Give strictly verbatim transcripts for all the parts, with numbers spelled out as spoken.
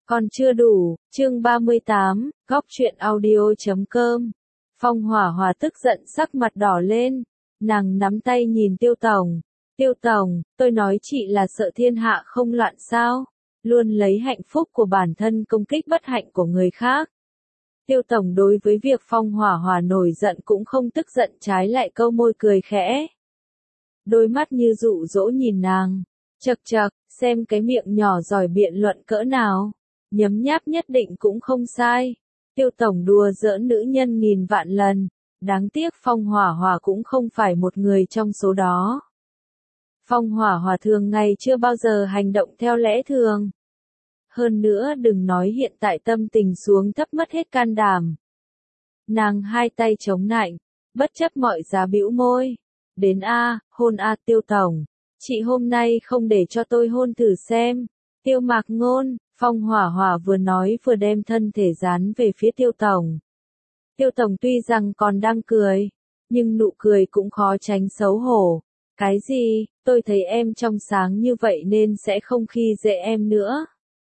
Còn chưa đủ, chương ba mươi tám, góc truyện audio chấm com. Phong Hỏa Hỏa tức giận sắc mặt đỏ lên, nàng nắm tay nhìn Tiêu Tổng. Tiêu Tổng, tôi nói chị là sợ thiên hạ không loạn sao? Luôn lấy hạnh phúc của bản thân công kích bất hạnh của người khác. Tiêu Tổng đối với việc Phong Hỏa Hỏa nổi giận cũng không tức giận, trái lại câu môi cười khẽ. Đôi mắt như dụ dỗ nhìn nàng, chậc chậc, xem cái miệng nhỏ giỏi biện luận cỡ nào. Nhấm nháp nhất định cũng không sai. Tiêu Tổng đùa giỡn nữ nhân nghìn vạn lần. Đáng tiếc Phong Hỏa Hỏa cũng không phải một người trong số đó. Phong Hỏa Hỏa thường ngày chưa bao giờ hành động theo lẽ thường. Hơn nữa đừng nói hiện tại tâm tình xuống thấp mất hết can đảm. Nàng hai tay chống nạnh, bất chấp mọi giá bĩu môi. Đến a, hôn a Tiêu Tổng. Chị hôm nay không để cho tôi hôn thử xem. Tiêu Mạc Ngôn. Phong Hỏa Hỏa vừa nói vừa đem thân thể dán về phía Tiêu Tổng. Tiêu Tổng tuy rằng còn đang cười, nhưng nụ cười cũng khó tránh xấu hổ. Cái gì, tôi thấy em trong sáng như vậy nên sẽ không khi dễ em nữa.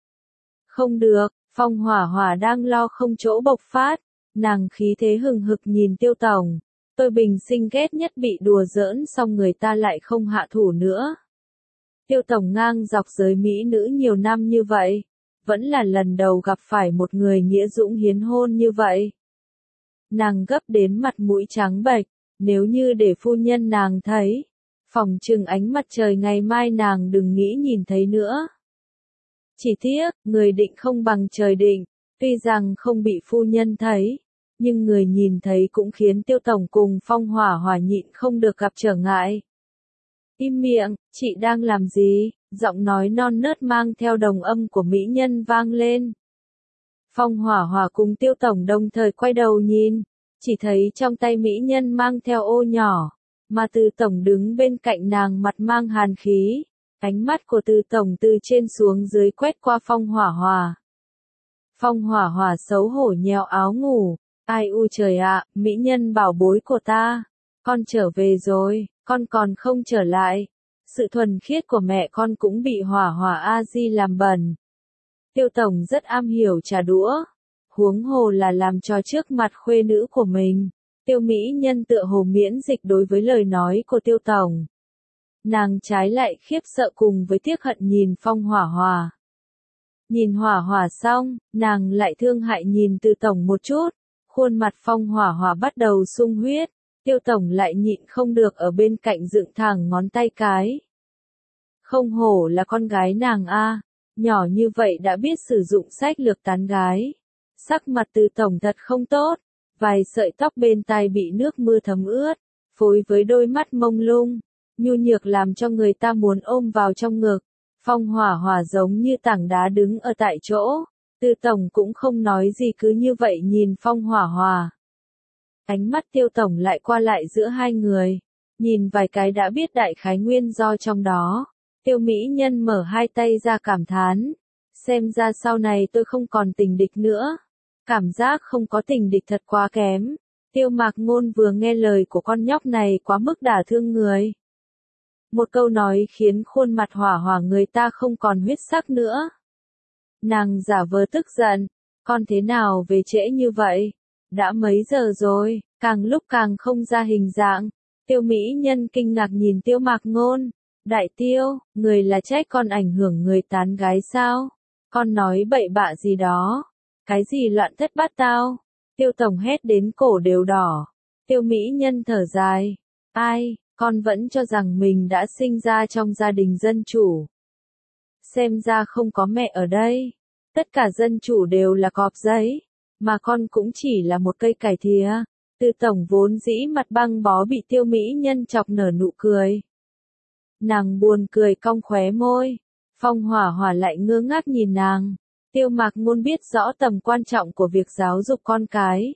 Không được, Phong Hỏa Hỏa đang lo không chỗ bộc phát, nàng khí thế hừng hực nhìn Tiêu Tổng. Tôi bình sinh ghét nhất bị đùa giỡn xong người ta lại không hạ thủ nữa. Tiêu Tổng ngang dọc giới mỹ nữ nhiều năm như vậy. Vẫn là lần đầu gặp phải một người nghĩa dũng hiến hôn như vậy. Nàng gấp đến mặt mũi trắng bệch, nếu như để phu nhân nàng thấy, phỏng chừng ánh mặt trời ngày mai nàng đừng nghĩ nhìn thấy nữa. Chỉ tiếc, người định không bằng trời định, tuy rằng không bị phu nhân thấy, nhưng người nhìn thấy cũng khiến Tiêu Tổng cùng Phong Hỏa Hỏa nhịn không được gặp trở ngại. Im miệng, chị đang làm gì? Giọng nói non nớt mang theo đồng âm của mỹ nhân vang lên. Phong Hỏa Hỏa cùng Tiêu Tổng đồng thời quay đầu nhìn, chỉ thấy trong tay mỹ nhân mang theo ô nhỏ, mà Từ Tổng đứng bên cạnh nàng mặt mang hàn khí, ánh mắt của Từ Tổng từ trên xuống dưới quét qua Phong Hỏa Hỏa. Phong Hỏa Hỏa xấu hổ nhéo áo ngủ, ai u trời ạ, mỹ nhân bảo bối của ta, con trở về rồi, con còn không trở lại. Sự thuần khiết của mẹ con cũng bị Hỏa Hỏa a di làm bẩn. Tiêu Tổng rất am hiểu trà đũa, huống hồ là làm trò trước mặt khuê nữ của mình. Tiêu mỹ nhân tựa hồ miễn dịch đối với lời nói của Tiêu Tổng. Nàng trái lại khiếp sợ cùng với tiếc hận nhìn Phong Hỏa Hỏa. Nhìn Hỏa Hỏa xong, nàng lại thương hại nhìn Từ Tổng một chút, khuôn mặt Phong Hỏa Hỏa bắt đầu sung huyết. Tiêu Tổng lại nhịn không được ở bên cạnh dựng thẳng ngón tay cái. Không hổ là con gái nàng a, nhỏ như vậy đã biết sử dụng sách lược tán gái. Sắc mặt Từ Tổng thật không tốt, vài sợi tóc bên tai bị nước mưa thấm ướt, phối với đôi mắt mông lung, nhu nhược làm cho người ta muốn ôm vào trong ngực. Phong Hỏa Hỏa giống như tảng đá đứng ở tại chỗ, Từ Tổng cũng không nói gì cứ như vậy nhìn Phong Hỏa Hỏa. Ánh mắt Tiêu Tổng lại qua lại giữa hai người, nhìn vài cái đã biết đại khái nguyên do trong đó. Tiêu mỹ nhân mở hai tay ra cảm thán, xem ra sau này tôi không còn tình địch nữa. Cảm giác không có tình địch thật quá kém. Tiêu Mạc Ngôn vừa nghe lời của con nhóc này quá mức đả thương người. Một câu nói khiến khuôn mặt Hỏa Hỏa người ta không còn huyết sắc nữa. Nàng giả vờ tức giận, con thế nào về trễ như vậy? Đã mấy giờ rồi, càng lúc càng không ra hình dạng. Tiêu mỹ nhân kinh ngạc nhìn Tiêu Mạc Ngôn. Đại Tiêu, người là trách con ảnh hưởng người tán gái sao? Con nói bậy bạ gì đó? Cái gì loạn thất bát tao? Tiêu Tổng hét đến cổ đều đỏ. Tiêu mỹ nhân thở dài. Ai, con vẫn cho rằng mình đã sinh ra trong gia đình dân chủ. Xem ra không có mẹ ở đây. Tất cả dân chủ đều là cọp giấy. Mà con cũng chỉ là một cây cải thìa. Từ Tổng vốn dĩ mặt băng bó bị Tiêu mỹ nhân chọc nở nụ cười. Nàng buồn cười cong khóe môi. Phong Hỏa Hỏa lại ngơ ngác nhìn nàng. Tiêu Mạc Ngôn biết rõ tầm quan trọng của việc giáo dục con cái.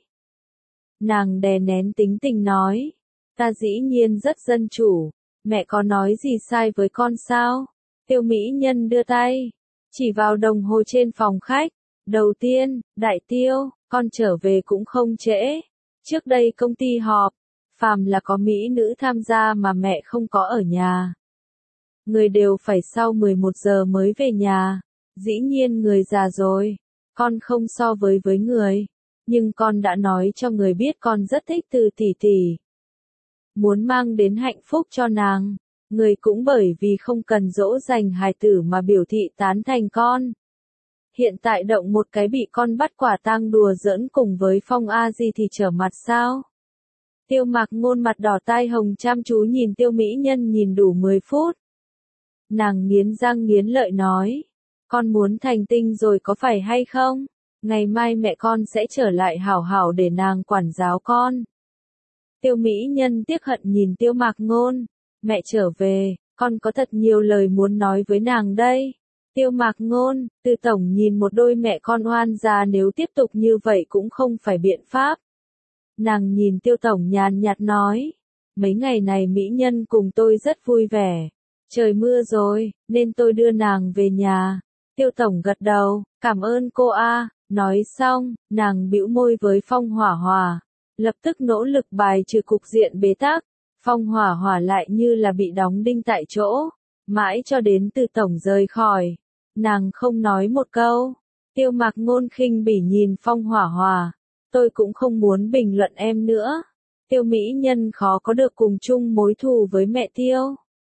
Nàng đè nén tính tình nói. Ta dĩ nhiên rất dân chủ. Mẹ có nói gì sai với con sao? Tiêu mỹ nhân đưa tay. Chỉ vào đồng hồ trên phòng khách. Đầu tiên, Đại Tiêu, con trở về cũng không trễ. Trước đây công ty họp. Phàm là có mỹ nữ tham gia mà mẹ không có ở nhà. Người đều phải sau mười một giờ mới về nhà. Dĩ nhiên người già rồi, con không so với với người, nhưng con đã nói cho người biết con rất thích Từ tỷ tỷ. Muốn mang đến hạnh phúc cho nàng, người cũng bởi vì không cần dỗ dành hài tử mà biểu thị tán thành con. Hiện tại động một cái bị con bắt quả tang đùa giỡn cùng với Phong A Di thì trở mặt sao? Tiêu Mạc Ngôn mặt đỏ tai hồng chăm chú nhìn Tiêu Mỹ Nhân nhìn đủ mười phút. Nàng nghiến răng nghiến lợi nói, con muốn thành tinh rồi có phải hay không? Ngày mai mẹ con sẽ trở lại hảo hảo để nàng quản giáo con. Tiêu Mỹ Nhân tiếc hận nhìn Tiêu Mạc Ngôn, mẹ trở về, con có thật nhiều lời muốn nói với nàng đây. Tiêu Mạc Ngôn, Từ tổng nhìn một đôi mẹ con oan gia nếu tiếp tục như vậy cũng không phải biện pháp. Nàng nhìn Tiêu tổng nhàn nhạt nói, mấy ngày này Mỹ Nhân cùng tôi rất vui vẻ. Trời mưa rồi, nên tôi đưa nàng về nhà. Tiêu tổng gật đầu, cảm ơn cô a. Nói xong, nàng bĩu môi với Phong Hỏa Hỏa, lập tức nỗ lực bài trừ cục diện bế tắc. Phong Hỏa Hỏa lại như là bị đóng đinh tại chỗ, mãi cho đến Từ tổng rời khỏi, nàng không nói một câu. Tiêu Mạc Ngôn khinh bỉ nhìn Phong Hỏa Hỏa, tôi cũng không muốn bình luận em nữa. Tiêu Mỹ Nhân khó có được cùng chung mối thù với mẹ Tiêu.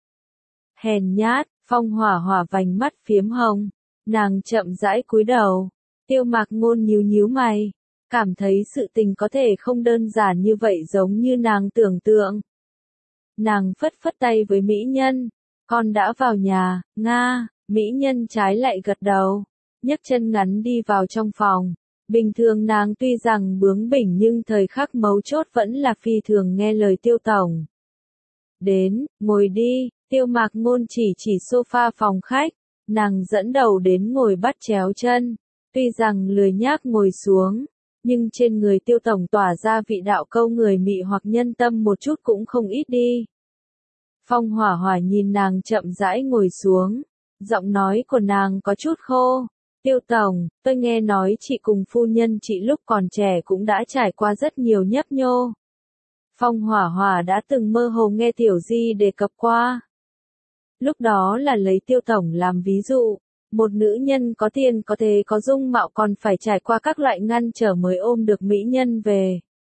Hèn nhát, Phong Hỏa Hỏa vành mắt phiếm hồng, nàng chậm rãi cúi đầu. Tiêu Mạc Ngôn nhíu nhíu mày, cảm thấy sự tình có thể không đơn giản như vậy giống như nàng tưởng tượng. Nàng phất phất tay với Mỹ Nhân, con đã vào nhà, Nga. Mỹ Nhân trái lại gật đầu, nhấc chân ngắn đi vào trong phòng. Bình thường nàng tuy rằng bướng bỉnh nhưng thời khắc mấu chốt vẫn là phi thường nghe lời Tiêu tổng. Đến, ngồi đi, Tiêu Mạc Ngôn chỉ chỉ sofa phòng khách, nàng dẫn đầu đến ngồi bắt chéo chân. Tuy rằng lười nhác ngồi xuống, nhưng trên người Tiêu tổng tỏa ra vị đạo câu người mị hoặc nhân tâm một chút cũng không ít đi. Phong Hỏa Hỏa nhìn nàng chậm rãi ngồi xuống, giọng nói của nàng có chút khô. Tiêu tổng, tôi nghe nói chị cùng phu nhân chị lúc còn trẻ cũng đã trải qua rất nhiều nhấp nhô. Phong Hỏa Hỏa đã từng mơ hồ nghe Tiểu Di đề cập qua. Lúc đó là lấy Tiêu tổng làm ví dụ, một nữ nhân có tiền có thế có dung mạo còn phải trải qua các loại ngăn trở mới ôm được mỹ nhân về.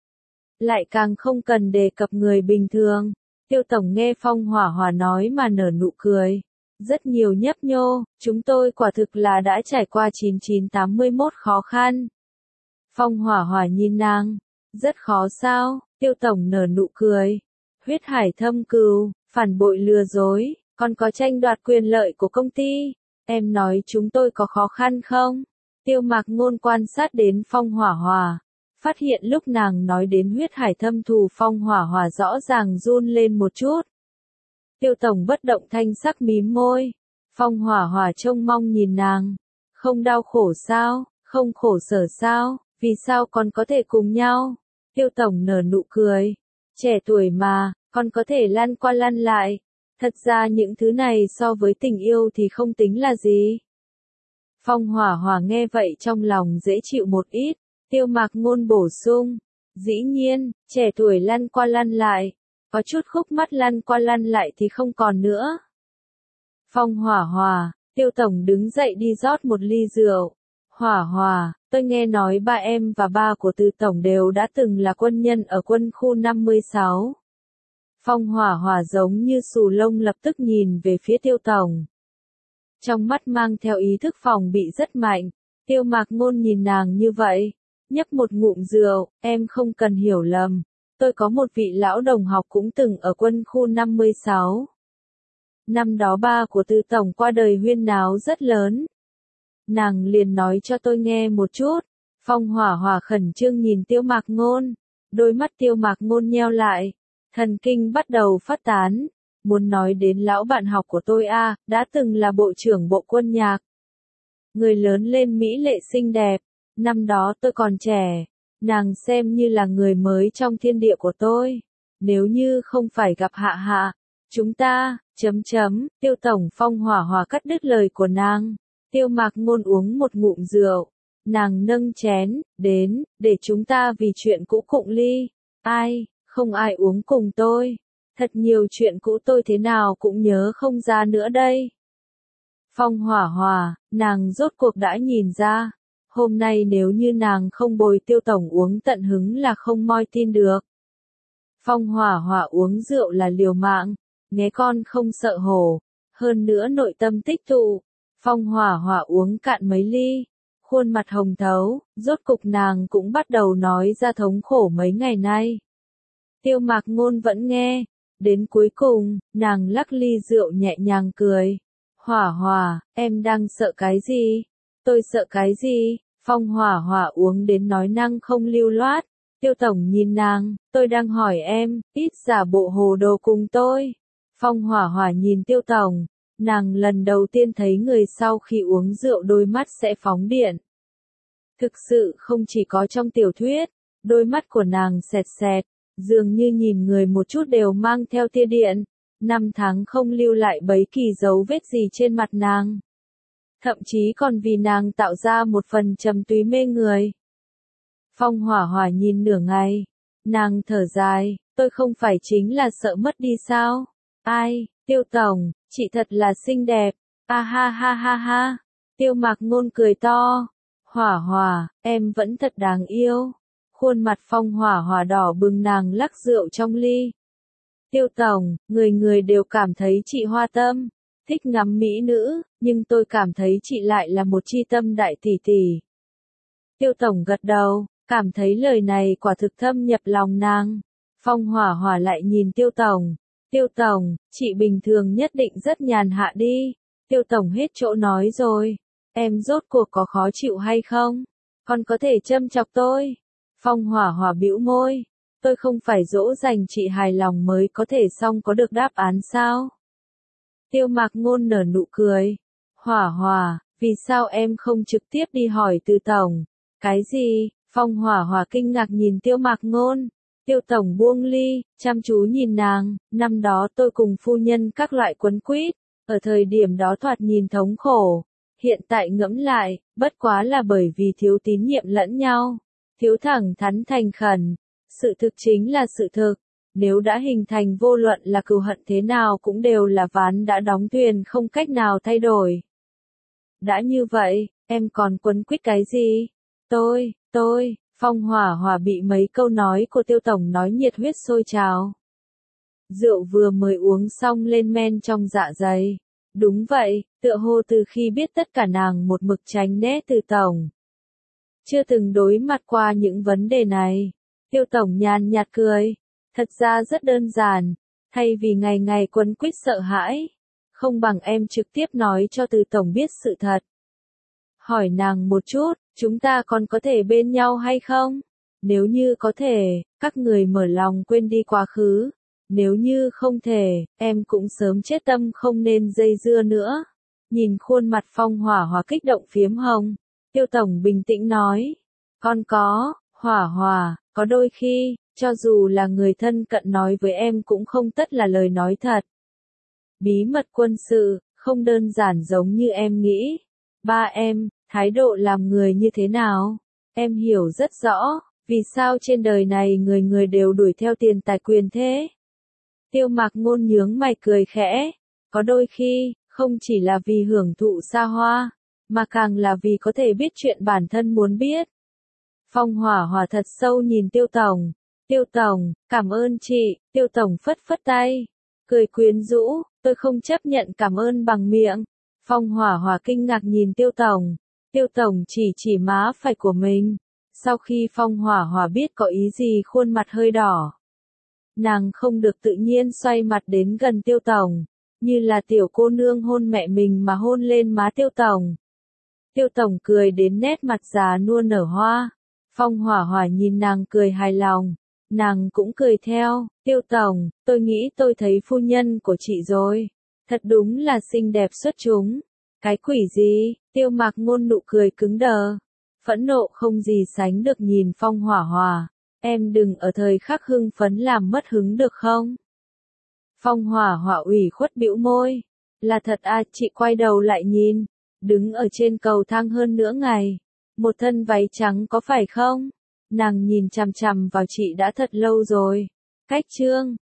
Lại càng không cần đề cập người bình thường. Tiêu tổng nghe Phong Hỏa Hỏa nói mà nở nụ cười. Rất nhiều nhấp nhô, chúng tôi quả thực là đã trải qua chín chín tám mươi mốt khó khăn. Phong Hỏa Hỏa nhìn nàng, rất khó sao? Tiêu tổng nở nụ cười. Huyết hải thâm cừu, phản bội lừa dối, còn có tranh đoạt quyền lợi của công ty. Em nói chúng tôi có khó khăn không? Tiêu Mạc Ngôn quan sát đến Phong Hỏa Hỏa, phát hiện lúc nàng nói đến huyết hải thâm thù Phong Hỏa Hỏa rõ ràng run lên một chút. Tiêu tổng bất động thanh sắc mím môi. Phong Hỏa Hỏa trông mong nhìn nàng. Không đau khổ sao? Không khổ sở sao? Vì sao còn có thể cùng nhau? Tiêu tổng nở nụ cười. Trẻ tuổi mà, còn có thể lăn qua lăn lại. Thật ra những thứ này so với tình yêu thì không tính là gì. Phong Hỏa Hỏa nghe vậy trong lòng dễ chịu một ít. Tiêu Mạc Ngôn bổ sung. Dĩ nhiên, trẻ tuổi lăn qua lăn lại. Có chút khúc mắt lăn qua lăn lại thì không còn nữa. Phong Hỏa Hỏa, Tiêu tổng đứng dậy đi rót một ly rượu. Hỏa Hỏa, tôi nghe nói ba em và ba của Từ tổng đều đã từng là quân nhân ở quân khu năm mươi sáu. Phong Hỏa Hỏa giống như xù lông lập tức nhìn về phía Tiêu tổng. Trong mắt mang theo ý thức phòng bị rất mạnh. Tiêu Mạc Ngôn nhìn nàng như vậy, nhấp một ngụm rượu, em không cần hiểu lầm. Tôi có một vị lão đồng học cũng từng ở quân khu năm mươi sáu. Năm đó ba của Từ tổng qua đời huyên náo rất lớn. Nàng liền nói cho tôi nghe một chút. Phong Hỏa Hỏa khẩn trương nhìn Tiêu Mạc Ngôn. Đôi mắt Tiêu Mạc Ngôn nheo lại. Thần kinh bắt đầu phát tán. Muốn nói đến lão bạn học của tôi a, à, đã từng là bộ trưởng bộ quân nhạc. Người lớn lên mỹ lệ xinh đẹp. Năm đó tôi còn trẻ. Nàng xem như là người mới trong thiên địa của tôi. Nếu như không phải gặp Hạ Hạ, chúng ta, chấm chấm, Tiêu tổng. Phong Hỏa Hỏa cắt đứt lời của nàng. Tiêu Mạc Ngôn uống một ngụm rượu. Nàng nâng chén, đến, để chúng ta vì chuyện cũ cụng ly. Ai, không ai uống cùng tôi. Thật nhiều chuyện cũ tôi thế nào cũng nhớ không ra nữa đây. Phong Hỏa Hòa, nàng rốt cuộc đã nhìn ra. Hôm nay nếu như nàng không bồi Tiêu tổng uống tận hứng là không moi tin được. Phong Hỏa Hòa uống rượu là liều mạng, nghe con không sợ hổ, hơn nữa nội tâm tích tụ. Phong Hỏa Hòa uống cạn mấy ly, khuôn mặt hồng thấu, rốt cục nàng cũng bắt đầu nói ra thống khổ mấy ngày nay. Tiêu Mạc Ngôn vẫn nghe, đến cuối cùng, nàng lắc ly rượu nhẹ nhàng cười. Hỏa Hòa, em đang sợ cái gì? Tôi sợ cái gì? Phong Hỏa Hòa uống đến nói năng không lưu loát. Tiêu tổng nhìn nàng, tôi đang hỏi em, ít giả bộ hồ đồ cùng tôi. Phong Hỏa Hòa nhìn Tiêu tổng, nàng lần đầu tiên thấy người sau khi uống rượu đôi mắt sẽ phóng điện. Thực sự không chỉ có trong tiểu thuyết, đôi mắt của nàng sẹt sẹt, dường như nhìn người một chút đều mang theo tia điện. Năm tháng không lưu lại bấy kỳ dấu vết gì trên mặt nàng. Thậm chí còn vì nàng tạo ra một phần trầm túy mê người. Phong Hỏa Hòa nhìn nửa ngày, nàng thở dài, tôi không phải chính là sợ mất đi sao? Ai, Tiêu tổng, chị thật là xinh đẹp, a ha ha ha ha. Tiêu Mạc Ngôn cười to, Hỏa Hòa, em vẫn thật đáng yêu. Khuôn mặt Phong Hỏa Hòa đỏ bừng, nàng lắc rượu trong ly. Tiêu tổng, người người đều cảm thấy chị hoa tâm, thích ngắm mỹ nữ, nhưng tôi cảm thấy chị lại là một chi tâm đại tỷ tỷ. Tiêu tổng gật đầu, cảm thấy lời này quả thực thâm nhập lòng nàng. Phong Hỏa Hòa lại nhìn Tiêu tổng, Tiêu tổng, chị bình thường nhất định rất nhàn hạ đi. Tiêu tổng hết chỗ nói rồi, em rốt cuộc có khó chịu hay không? Còn có thể châm chọc tôi. Phong Hỏa Hòa bĩu môi. Tôi không phải dỗ dành chị hài lòng mới có thể xong có được đáp án sao? Tiêu Mạc Ngôn nở nụ cười. Hỏa Hòa, vì sao em không trực tiếp đi hỏi Từ tổng? Cái gì? Phong Hỏa Hòa kinh ngạc nhìn Tiêu Mạc Ngôn. Tiêu tổng buông ly, chăm chú nhìn nàng, năm đó tôi cùng phu nhân các loại quấn quýt, ở thời điểm đó thoạt nhìn thống khổ. Hiện tại ngẫm lại, bất quá là bởi vì thiếu tín nhiệm lẫn nhau, thiếu thẳng thắn thành khẩn. Sự thực chính là sự thực, nếu đã hình thành vô luận là cừu hận thế nào cũng đều là ván đã đóng thuyền không cách nào thay đổi. Đã như vậy, em còn quấn quýt cái gì? Tôi, tôi, Phong Hỏa Hòa bị mấy câu nói của Tiêu tổng nói nhiệt huyết sôi trào. Rượu vừa mới uống xong lên men trong dạ dày. Đúng vậy, tựa hồ từ khi biết tất cả nàng một mực tránh né Từ tổng. Chưa từng đối mặt qua những vấn đề này. Tiêu tổng nhàn nhạt cười, thật ra rất đơn giản, thay vì ngày ngày quấn quýt sợ hãi, không bằng em trực tiếp nói cho Từ tổng biết sự thật. Hỏi nàng một chút, chúng ta còn có thể bên nhau hay không? Nếu như có thể, các người mở lòng quên đi quá khứ. Nếu như không thể, em cũng sớm chết tâm không nên dây dưa nữa. Nhìn khuôn mặt Phong Hỏa Hòa kích động phiếm hồng, Tiêu tổng bình tĩnh nói, con có, Hỏa Hòa, có đôi khi, cho dù là người thân cận nói với em cũng không tất là lời nói thật. Bí mật quân sự, không đơn giản giống như em nghĩ. Ba em, thái độ làm người như thế nào? Em hiểu rất rõ, vì sao trên đời này người người đều đuổi theo tiền tài quyền thế. Tiêu Mạc Ngôn nhướng mày cười khẽ, có đôi khi, không chỉ là vì hưởng thụ xa hoa, mà càng là vì có thể biết chuyện bản thân muốn biết. Phong Hỏa Hòa thật sâu nhìn Tiêu tổng. Tiêu tổng, cảm ơn chị. Tiêu tổng phất phất tay, cười quyến rũ, tôi không chấp nhận cảm ơn bằng miệng. Phong Hỏa Hòa kinh ngạc nhìn Tiêu tổng. Tiêu tổng chỉ chỉ má phải của mình. Sau khi Phong Hỏa Hòa biết có ý gì khuôn mặt hơi đỏ. Nàng không được tự nhiên xoay mặt đến gần Tiêu tổng, như là tiểu cô nương hôn mẹ mình mà hôn lên má Tiêu tổng. Tiêu tổng cười đến nét mặt già nua nở hoa. Phong Hỏa Hòa nhìn nàng cười hài lòng, nàng cũng cười theo. Tiêu tổng, tôi nghĩ tôi thấy phu nhân của chị rồi, thật đúng là xinh đẹp xuất chúng. Cái quỷ gì? Tiêu Mạc Ngôn nụ cười cứng đờ, phẫn nộ không gì sánh được nhìn Phong Hỏa Hòa. Em đừng ở thời khắc hưng phấn làm mất hứng được không? Phong Hỏa Hòa ủy khuất bĩu môi. Là thật à? Chị quay đầu lại nhìn, đứng ở trên cầu thang hơn nửa ngày. Một thân váy trắng có phải không? Nàng nhìn chằm chằm vào chị đã thật lâu rồi. Cách chương